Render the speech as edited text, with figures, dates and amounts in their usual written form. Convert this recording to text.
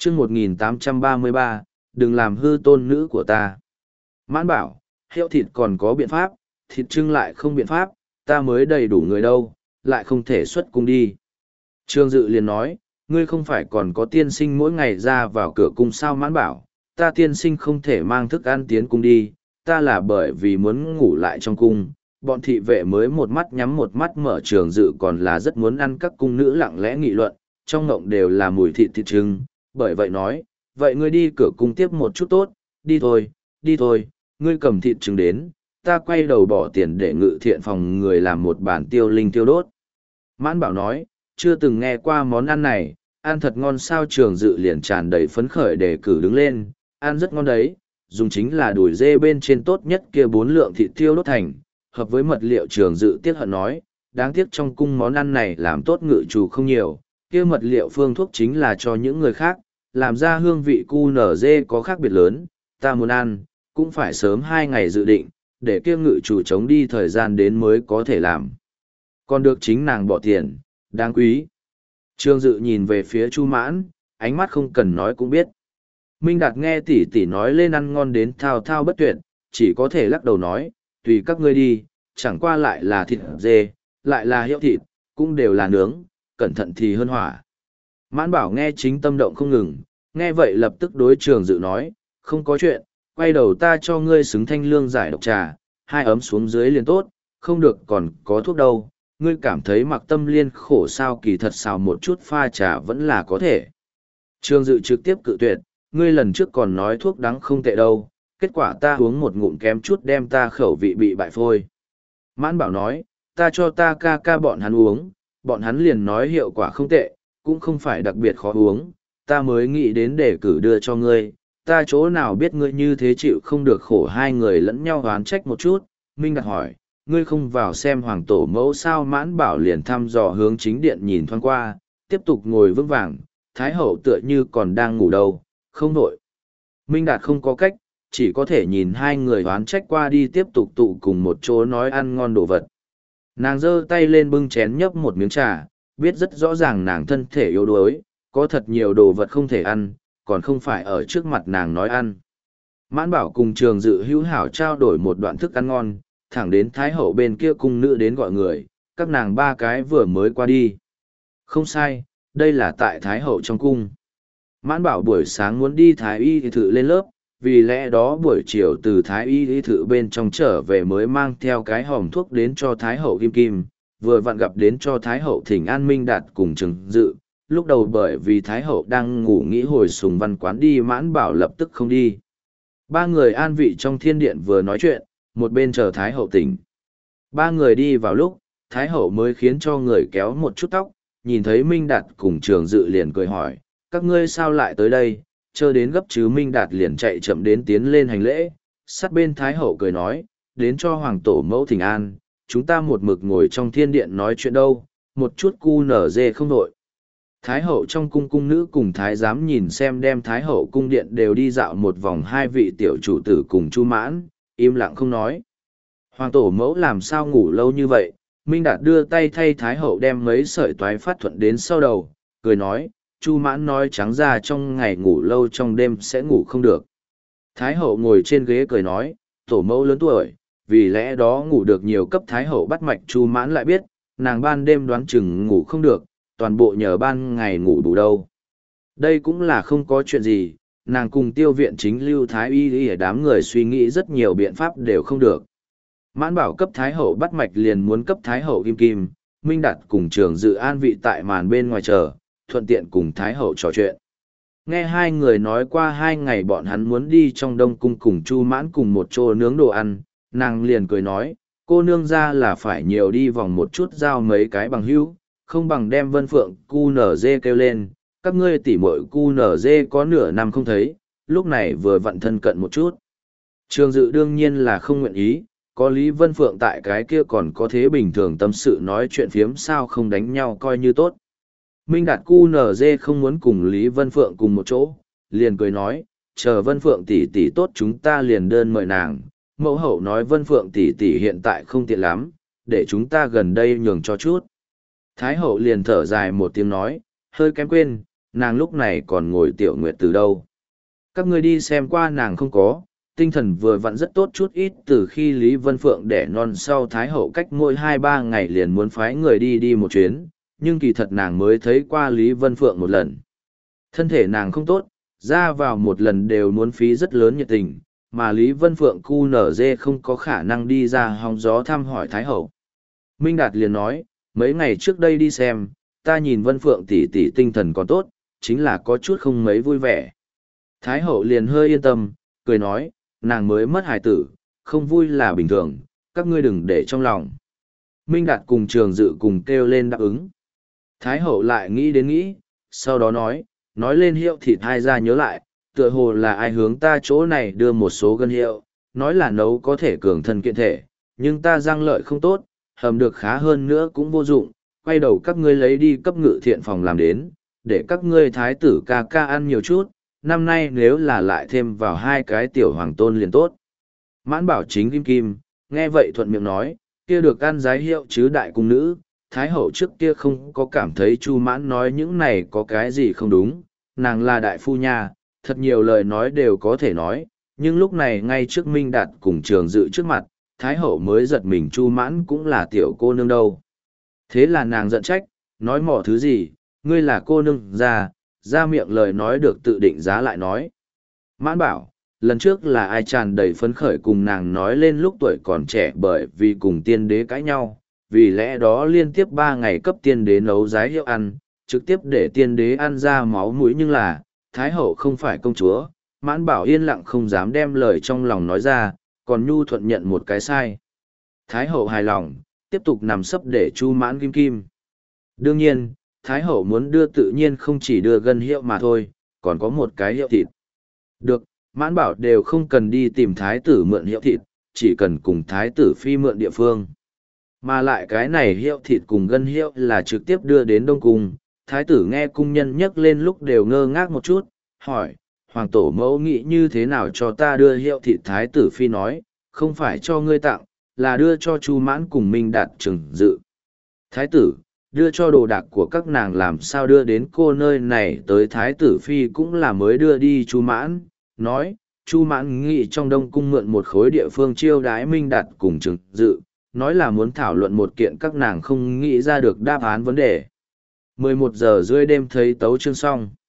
chương 1833, đừng làm hư tôn nữ của ta. Mãn bảo, hiệu thịt còn có biện pháp, thịt trưng lại không biện pháp, ta mới đầy đủ người đâu, lại không thể xuất cung đi. Trương Dự liền nói, ngươi không phải còn có tiên sinh mỗi ngày ra vào cửa cung sao? Mãn bảo, ta tiên sinh không thể mang thức ăn tiến cung đi, ta là bởi vì muốn ngủ lại trong cung. Bọn thị vệ mới một mắt nhắm một mắt mở. Trường Dự còn là rất muốn ăn. Các cung nữ lặng lẽ nghị luận, trong ngộng đều là mùi thịt trưng, bởi vậy nói, vậy ngươi đi cửa cung tiếp một chút tốt, đi thôi, ngươi cầm thịt trứng đến, ta quay đầu bỏ tiền để Ngự Thiện phòng người làm một bàn tiêu linh tiêu đốt. Mãn bảo nói, chưa từng nghe qua món ăn này, ăn thật ngon sao? Trường Dự liền tràn đầy phấn khởi để cử đứng lên, ăn rất ngon đấy, dùng chính là đùi dê bên trên tốt nhất kia 4 lượng thịt tiêu đốt thành, hợp với mật liệu. Trường Dự tiếc hận nói, đáng tiếc trong cung món ăn này làm tốt ngự chủ không nhiều, kia mật liệu phương thuốc chính là cho những người khác, làm ra hương vị cu nở dê có khác biệt lớn, ta muốn ăn, cũng phải sớm 2 ngày dự định, để kia ngự chủ chống đi thời gian đến mới có thể làm. Còn được chính nàng bỏ tiền, đáng quý. Trương Dự nhìn về phía Chu Mãn, ánh mắt không cần nói cũng biết. Minh Đạt nghe tỷ tỷ nói lên ăn ngon đến thao thao bất tuyệt, chỉ có thể lắc đầu nói, tùy các ngươi đi, chẳng qua lại là thịt dê, lại là hiệu thịt, cũng đều là nướng, cẩn thận thì hơn hỏa. Mãn bảo nghe chính tâm động không ngừng, nghe vậy lập tức đối Trường Dự nói, không có chuyện, quay đầu ta cho ngươi xứng thanh lương giải độc trà, 2 ấm xuống dưới liền tốt, không được còn có thuốc đâu. Ngươi cảm thấy Mặc Tâm Liên khổ sao? Kỳ thật xào một chút pha trà vẫn là có thể. Trường Dự trực tiếp cự tuyệt, ngươi lần trước còn nói thuốc đắng không tệ đâu, kết quả ta uống một ngụm kém chút đem ta khẩu vị bị bại phôi. Mãn bảo nói, ta cho ta ca bọn hắn uống, bọn hắn liền nói hiệu quả không tệ, cũng không phải đặc biệt khó uống, ta mới nghĩ đến để cử đưa cho ngươi, ta chỗ nào biết ngươi như thế chịu không được khổ. 2 người lẫn nhau oán trách một chút. Minh Đạt hỏi, ngươi không vào xem hoàng tổ mẫu sao? Mãn bảo liền thăm dò hướng chính điện nhìn thoáng qua, tiếp tục ngồi vững vàng, thái hậu tựa như còn đang ngủ đâu, không nổi. Minh Đạt không có cách, chỉ có thể nhìn 2 người oán trách qua đi, tiếp tục tụ cùng một chỗ nói ăn ngon đồ vật. Nàng giơ tay lên bưng chén nhấp một miếng trà, biết rất rõ ràng nàng thân thể yếu đuối, có thật nhiều đồ vật không thể ăn, còn không phải ở trước mặt nàng nói ăn. Mãn bảo cùng Trường Dự hữu hảo trao đổi một đoạn thức ăn ngon, thẳng đến thái hậu bên kia cung nữ đến gọi người, các nàng 3 cái vừa mới qua đi. Không sai, đây là tại thái hậu trong cung. Mãn bảo buổi sáng muốn đi thái y thự lên lớp, vì lẽ đó buổi chiều từ thái y thự bên trong trở về mới mang theo cái hòm thuốc đến cho thái hậu Kim Kim, vừa vặn gặp đến cho thái hậu thỉnh an Minh Đạt cùng Trường Dự. Lúc đầu bởi vì thái hậu đang ngủ nghĩ hồi Sùng Văn quán đi, Mãn bảo lập tức không đi. 3 người an vị trong thiên điện vừa nói chuyện, một bên chờ thái hậu tỉnh. 3 người đi vào lúc, thái hậu mới khiến cho người kéo một chút tóc, nhìn thấy Minh Đạt cùng Trường Dự liền cười hỏi, các ngươi sao lại tới đây? Chờ đến gấp chứ? Minh Đạt liền chạy chậm đến tiến lên hành lễ, sát bên thái hậu cười nói, đến cho hoàng tổ mẫu thỉnh an, chúng ta một mực ngồi trong thiên điện nói chuyện đâu, một chút cu nở dê không đội. Thái hậu trong cung cung nữ cùng thái giám nhìn xem đem thái hậu cung điện đều đi dạo một vòng. 2 vị tiểu chủ tử cùng Chu Mãn im lặng không nói. Hoàng tổ mẫu làm sao ngủ lâu như vậy? Minh Đạt đưa tay thay thái hậu đem mấy sợi toái phát thuận đến sau đầu, cười nói, Chu Mãn nói trắng ra trong ngày ngủ lâu trong đêm sẽ ngủ không được. Thái hậu ngồi trên ghế cười nói, tổ mẫu lớn tuổi, vì lẽ đó ngủ được nhiều. Cấp thái hậu bắt mạch Chu Mãn lại biết, nàng ban đêm đoán chừng ngủ không được, toàn bộ nhờ ban ngày ngủ đủ đâu. Đây cũng là không có chuyện gì, nàng cùng Tiêu viện chính Lưu Thái y ở đám người suy nghĩ rất nhiều biện pháp đều không được. Mãn bảo cấp thái hậu bắt mạch liền muốn cấp thái hậu Kim Kim. Minh Đạt cùng Trường Dự an vị tại màn bên ngoài chờ, thuận tiện cùng thái hậu trò chuyện. Nghe 2 người nói qua 2 ngày bọn hắn muốn đi trong Đông cung cùng Chu Mãn cùng một chỗ nướng đồ ăn, nàng liền cười nói, cô nương ra là phải nhiều đi vòng một chút giao mấy cái bằng hữu, không bằng đem Vân Phượng cu nở dê kêu lên, các ngươi tỉ muội cu nở dê có nửa năm không thấy, lúc này vừa vặn thân cận một chút. Trường Dự đương nhiên là không nguyện ý, có Lý Vân Phượng tại cái kia còn có thế bình thường tâm sự nói chuyện phiếm, sao không đánh nhau coi như tốt. Minh Đạt cu nở dê không muốn cùng Lý Vân Phượng cùng một chỗ, liền cười nói, chờ Vân Phượng tỷ tỷ tốt chúng ta liền đơn mời nàng. Mẫu hậu nói Vân Phượng tỷ tỷ hiện tại không tiện lắm, để chúng ta gần đây nhường cho chút. Thái hậu liền thở dài một tiếng nói, hơi kém quên, nàng lúc này còn ngồi tiểu nguyệt từ đâu. Các ngươi đi xem qua nàng không có, tinh thần vừa vặn rất tốt chút ít từ khi Lý Vân Phượng đẻ non sau Thái Hậu cách mỗi 2-3 ngày liền muốn phái người đi một chuyến, nhưng kỳ thật nàng mới thấy qua Lý Vân Phượng một lần. Thân thể nàng không tốt, ra vào một lần đều muốn phí rất lớn nhiệt tình, mà Lý Vân Phượng cu nở dê không có khả năng đi ra hóng gió thăm hỏi Thái Hậu. Minh Đạt liền nói, mấy ngày trước đây đi xem, ta nhìn Vân Phượng tỷ tỷ tinh thần còn tốt, chính là có chút không mấy vui vẻ. Thái Hậu liền hơi yên tâm, cười nói, nàng mới mất hài tử, không vui là bình thường, các ngươi đừng để trong lòng. Minh Đạt cùng Trường Dự cùng kêu lên đáp ứng. Thái Hậu lại nghĩ đến nghĩ, sau đó nói lên hiệu thịt hai ra nhớ lại, tựa hồ là ai hướng ta chỗ này đưa một số gân hiệu, nói là nấu có thể cường thân kiện thể, nhưng ta răng lợi không tốt, hầm được khá hơn nữa cũng vô dụng, quay đầu các ngươi lấy đi cấp ngự thiện phòng làm đến, để các ngươi thái tử ca ca ăn nhiều chút, năm nay nếu là lại thêm vào 2 cái tiểu hoàng tôn liền tốt. Mãn Bảo chính kim kim, nghe vậy thuận miệng nói, kia được ăn giái hiệu chứ đại cung nữ, Thái Hậu trước kia không có cảm thấy Chu Mãn nói những này có cái gì không đúng, nàng là đại phu nha, thật nhiều lời nói đều có thể nói, nhưng lúc này ngay trước Minh Đạt cùng Trường Dự trước mặt, Thái Hậu mới giật mình Chu Mãn cũng là tiểu cô nương đâu. Thế là nàng giận trách, nói mỏ thứ gì, ngươi là cô nương ra miệng lời nói được tự định giá lại nói. Mãn bảo, lần trước là ai tràn đầy phấn khởi cùng nàng nói lên lúc tuổi còn trẻ bởi vì cùng tiên đế cãi nhau, vì lẽ đó liên tiếp 3 ngày cấp tiên đế nấu giái hiệu ăn, trực tiếp để tiên đế ăn ra máu mũi, nhưng là, Thái Hậu không phải công chúa, Mãn Bảo yên lặng không dám đem lời trong lòng nói ra, còn nhu thuận nhận một cái sai. Thái Hậu hài lòng, tiếp tục nằm sấp để Chu Mãn kim kim. Đương nhiên, Thái Hậu muốn đưa tự nhiên không chỉ đưa gân hiệu mà thôi, còn có một cái hiệu thịt. Được, Mãn Bảo đều không cần đi tìm Thái tử mượn hiệu thịt, chỉ cần cùng Thái tử phi mượn địa phương. Mà lại cái này hiệu thịt cùng gân hiệu là trực tiếp đưa đến Đông Cung. Thái tử nghe cung nhân nhắc lên lúc đều ngơ ngác một chút, hỏi, Hoàng tổ mẫu nghĩ như thế nào cho ta đưa hiệu thịt? Thái tử phi nói, không phải cho ngươi tặng, là đưa cho Chu Mãn cùng Minh Đạt Trường Dự. Thái tử, đưa cho đồ đạc của các nàng làm sao đưa đến cô nơi này tới? Thái tử phi cũng là mới đưa đi Chu Mãn, nói, Chu Mãn nghĩ trong Đông Cung mượn một khối địa phương chiêu đái Minh Đạt cùng Trường Dự, nói là muốn thảo luận một kiện các nàng không nghĩ ra được đáp án vấn đề. 11 giờ rưỡi đêm thấy tấu chương xong.